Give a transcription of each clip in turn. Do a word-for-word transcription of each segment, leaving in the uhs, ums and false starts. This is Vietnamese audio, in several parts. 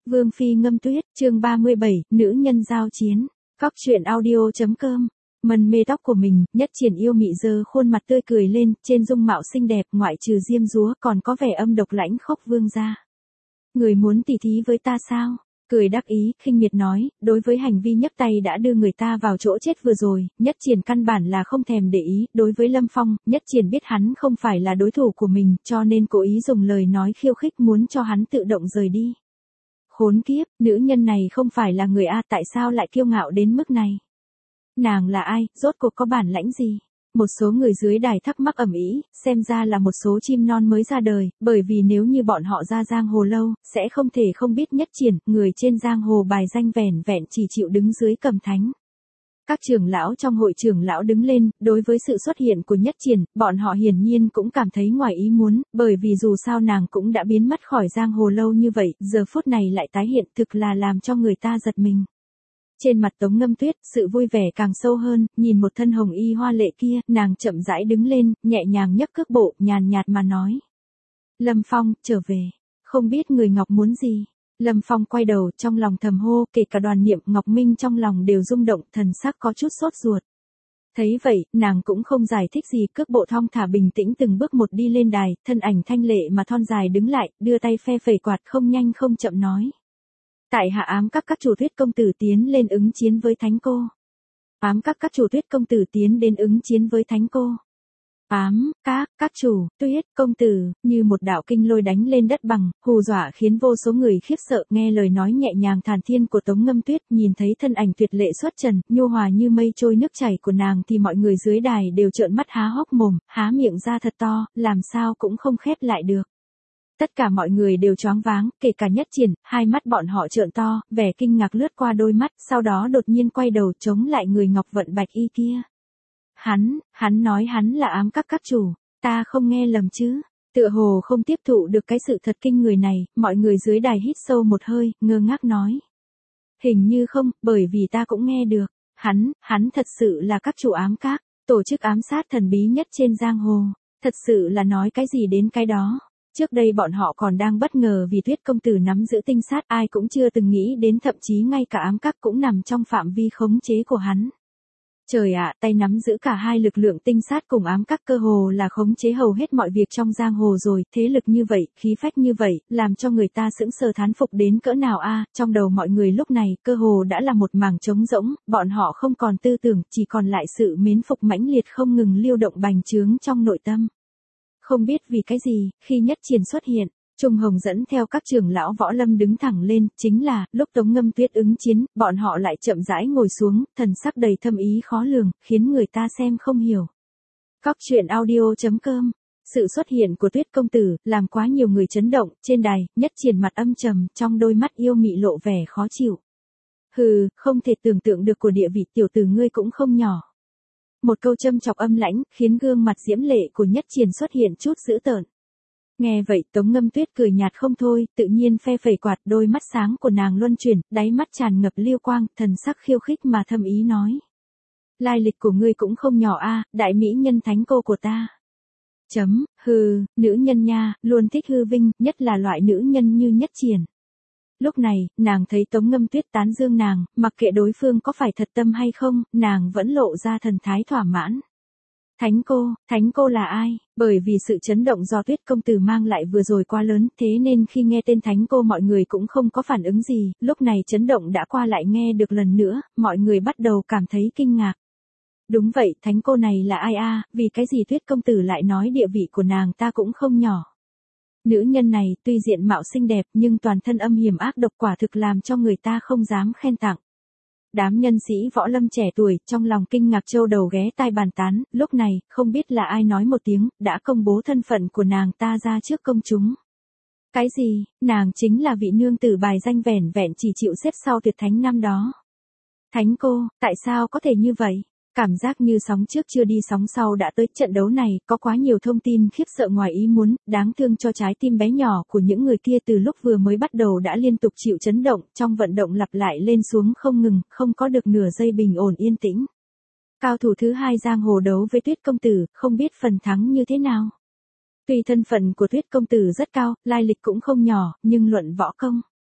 Vương Phi ngâm tuyết, chương ba mươi bảy, nữ nhân giao chiến. Cóc truyện audio.com. Mần mê tóc của mình, Nhất Triển yêu mị giơ khuôn mặt tươi cười lên, trên dung mạo xinh đẹp, ngoại trừ diêm dúa, còn có vẻ âm độc lãnh khốc vương gia. Người muốn tỉ thí với ta sao? Cười đắc ý, khinh miệt nói, đối với hành vi nhấc tay đã đưa người ta vào chỗ chết vừa rồi, Nhất Triển căn bản là không thèm để ý, đối với Lâm Phong, Nhất Triển biết hắn không phải là đối thủ của mình, cho nên cố ý dùng lời nói khiêu khích muốn cho hắn tự động rời đi. Khốn kiếp, nữ nhân này không phải là người A, tại sao lại kiêu ngạo đến mức này? Nàng là ai, rốt cuộc có bản lãnh gì? Một số người dưới đài thắc mắc ầm ĩ, xem ra là một số chim non mới ra đời, bởi vì nếu như bọn họ ra giang hồ lâu, sẽ không thể không biết Nhất Triển, người trên giang hồ bài danh vẻn vẹn chỉ chịu đứng dưới cầm thánh. Các trưởng lão trong hội trưởng lão đứng lên, đối với sự xuất hiện của Nhất Triển, bọn họ hiển nhiên cũng cảm thấy ngoài ý muốn, bởi vì dù sao nàng cũng đã biến mất khỏi giang hồ lâu như vậy, giờ phút này lại tái hiện thực là làm cho người ta giật mình. Trên mặt Tống Ngâm Tuyết, sự vui vẻ càng sâu hơn, nhìn một thân hồng y hoa lệ kia, nàng chậm rãi đứng lên, nhẹ nhàng nhấc cước bộ, nhàn nhạt mà nói. Lâm Phong, trở về. Không biết người Ngọc muốn gì? Lâm Phong quay đầu, trong lòng thầm hô, kể cả Đoàn Niệm, Ngọc Minh trong lòng đều rung động, thần sắc có chút sốt ruột. Thấy vậy, nàng cũng không giải thích gì, cước bộ thong thả bình tĩnh từng bước một đi lên đài, thân ảnh thanh lệ mà thon dài đứng lại, đưa tay phe phẩy quạt không nhanh không chậm nói. Tại hạ ám các các chủ Tuyết công tử tiến lên ứng chiến với thánh cô. Ám các các chủ Tuyết công tử tiến đến ứng chiến với thánh cô. Ám, các, các chủ, Tuyết, công tử, như một đạo kinh lôi đánh lên đất bằng, hù dọa khiến vô số người khiếp sợ, nghe lời nói nhẹ nhàng thản thiên của Tống Ngâm Tuyết, nhìn thấy thân ảnh tuyệt lệ xuất trần, nhu hòa như mây trôi nước chảy của nàng thì mọi người dưới đài đều trợn mắt há hốc mồm, há miệng ra thật to, làm sao cũng không khép lại được. Tất cả mọi người đều choáng váng, kể cả Nhất Triển, hai mắt bọn họ trợn to, vẻ kinh ngạc lướt qua đôi mắt, sau đó đột nhiên quay đầu chống lại người Ngọc Vận Bạch y kia. Hắn, hắn nói hắn là ám các các chủ, ta không nghe lầm chứ? Tựa hồ không tiếp thụ được cái sự thật kinh người này, mọi người dưới đài hít sâu một hơi, ngơ ngác nói. Hình như không, bởi vì ta cũng nghe được, hắn, hắn thật sự là các chủ ám các, tổ chức ám sát thần bí nhất trên giang hồ, thật sự là nói cái gì đến cái đó. Trước đây bọn họ còn đang bất ngờ vì Tuyết công tử nắm giữ tinh sát, ai cũng chưa từng nghĩ đến, thậm chí ngay cả ám các cũng nằm trong phạm vi khống chế của hắn. Trời ạ, tay nắm giữ cả hai lực lượng tinh sát cùng ám các cơ hồ là khống chế hầu hết mọi việc trong giang hồ rồi, thế lực như vậy, khí phách như vậy, làm cho người ta sững sờ thán phục đến cỡ nào a, trong đầu mọi người lúc này, cơ hồ đã là một mảng trống rỗng, bọn họ không còn tư tưởng, chỉ còn lại sự mến phục mãnh liệt không ngừng lưu động bành trướng trong nội tâm. Không biết vì cái gì, khi Nhất Triển xuất hiện, Trung Hồng dẫn theo các trưởng lão võ lâm đứng thẳng lên, chính là, lúc Tống Ngâm Tuyết ứng chiến, bọn họ lại chậm rãi ngồi xuống, thần sắc đầy thâm ý khó lường, khiến người ta xem không hiểu. Cóc truyện audio.com. Sự xuất hiện của Tuyết công tử, làm quá nhiều người chấn động, trên đài, Nhất Triển mặt âm trầm, trong đôi mắt yêu mị lộ vẻ khó chịu. Hừ, không thể tưởng tượng được của địa vị tiểu tử ngươi cũng không nhỏ. Một câu châm chọc âm lãnh, khiến gương mặt diễm lệ của Nhất Triển xuất hiện chút dữ tợn. Nghe vậy Tống Ngâm Tuyết cười nhạt không thôi, tự nhiên phe phẩy quạt, đôi mắt sáng của nàng luân chuyển, đáy mắt tràn ngập liêu quang, thần sắc khiêu khích mà thâm ý nói. Lai lịch của ngươi cũng không nhỏ a, đại mỹ nhân thánh cô của ta. Chấm, hừ, nữ nhân nha, luôn thích hư vinh, nhất là loại nữ nhân như Nhất Triển. Lúc này, nàng thấy Tống Ngâm Tuyết tán dương nàng, mặc kệ đối phương có phải thật tâm hay không, nàng vẫn lộ ra thần thái thỏa mãn. Thánh cô, thánh cô là ai? Bởi vì sự chấn động do Tuyết công tử mang lại vừa rồi quá lớn, thế nên khi nghe tên thánh cô mọi người cũng không có phản ứng gì, lúc này chấn động đã qua lại nghe được lần nữa, mọi người bắt đầu cảm thấy kinh ngạc. Đúng vậy, thánh cô này là ai a? Vì cái gì Tuyết công tử lại nói địa vị của nàng ta cũng không nhỏ. Nữ nhân này, tuy diện mạo xinh đẹp, nhưng toàn thân âm hiểm ác độc, quả thực làm cho người ta không dám khen tặng. Đám nhân sĩ võ lâm trẻ tuổi, trong lòng kinh ngạc châu đầu ghé tai bàn tán, lúc này, không biết là ai nói một tiếng, đã công bố thân phận của nàng ta ra trước công chúng. Cái gì, nàng chính là vị nương tử bài danh vẻn vẹn chỉ chịu xếp sau tuyệt thánh năm đó. Thánh cô, tại sao có thể như vậy? Cảm giác như sóng trước chưa đi sóng sau đã tới, trận đấu này, có quá nhiều thông tin khiếp sợ ngoài ý muốn, đáng thương cho trái tim bé nhỏ của những người kia từ lúc vừa mới bắt đầu đã liên tục chịu chấn động, trong vận động lặp lại lên xuống không ngừng, không có được nửa giây bình ổn yên tĩnh. Cao thủ thứ hai giang hồ đấu với Tuyết công tử, không biết phần thắng như thế nào. Tuy thân phận của Tuyết công tử rất cao, lai lịch cũng không nhỏ, nhưng luận võ công.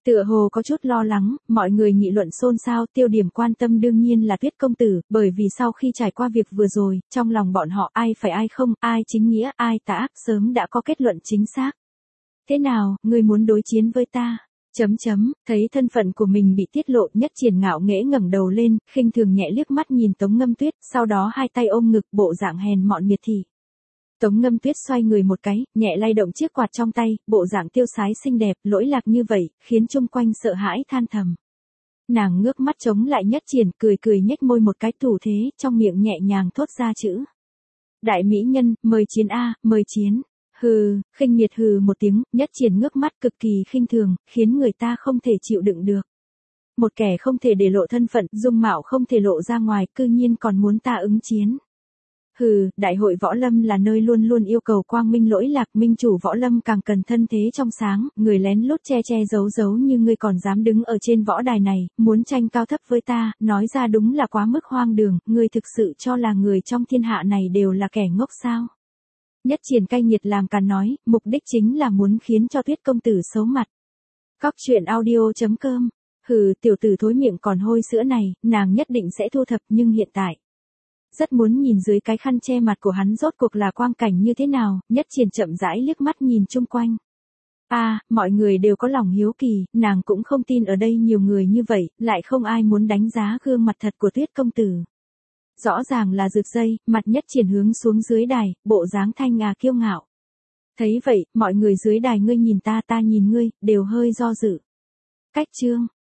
Tựa hồ có chút lo lắng, mọi người nghị luận xôn xao, tiêu điểm quan tâm đương nhiên là Tuyết công tử, bởi vì sau khi trải qua việc vừa rồi, trong lòng bọn họ ai phải ai không, ai chính nghĩa, ai tà ác, sớm đã có kết luận chính xác. Thế nào, ngươi muốn đối chiến với ta? Chấm chấm, thấy thân phận của mình bị tiết lộ, Nhất Triển ngạo nghễ ngẩng đầu lên, khinh thường nhẹ liếc mắt nhìn Tống Ngâm Tuyết, sau đó hai tay ôm ngực, bộ dạng hèn mọn miệt thị. Tống Ngâm Tuyết xoay người một cái, nhẹ lay động chiếc quạt trong tay, bộ dạng tiêu sái xinh đẹp, lỗi lạc như vậy, khiến chung quanh sợ hãi than thầm. Nàng ngước mắt chống lại Nhất Triển, cười cười nhếch môi một cái thủ thế, trong miệng nhẹ nhàng thốt ra chữ. Đại mỹ nhân, mời chiến a, mời chiến. Hừ, khinh miệt hừ một tiếng, Nhất Triển ngước mắt cực kỳ khinh thường, khiến người ta không thể chịu đựng được. Một kẻ không thể để lộ thân phận, dung mạo không thể lộ ra ngoài, cư nhiên còn muốn ta ứng chiến. Hừ, đại hội võ lâm là nơi luôn luôn yêu cầu quang minh lỗi lạc, minh chủ võ lâm càng cần thân thế trong sáng, người lén lút che che giấu giấu như ngươi còn dám đứng ở trên võ đài này, muốn tranh cao thấp với ta, nói ra đúng là quá mức hoang đường, ngươi thực sự cho là người trong thiên hạ này đều là kẻ ngốc sao? Nhất Triển cay nghiệt làm càn nói, mục đích chính là muốn khiến cho Tuyết công tử xấu mặt. Cóc truyện audio chấm com. Hừ, tiểu tử thối miệng còn hôi sữa này, nàng nhất định sẽ thu thập, nhưng hiện tại rất muốn nhìn dưới cái khăn che mặt của hắn rốt cuộc là quang cảnh như thế nào. Nhất Triển chậm rãi liếc mắt nhìn chung quanh. A, à, mọi người đều có lòng hiếu kỳ, nàng cũng không tin ở đây nhiều người như vậy, lại không ai muốn đánh giá gương mặt thật của Tuyết công tử. Rõ ràng là rực dây, mặt Nhất Triển hướng xuống dưới đài, bộ dáng thanh ngà kiêu ngạo. Thấy vậy, mọi người dưới đài ngươi nhìn ta ta nhìn ngươi, đều hơi do dự. Cách chương.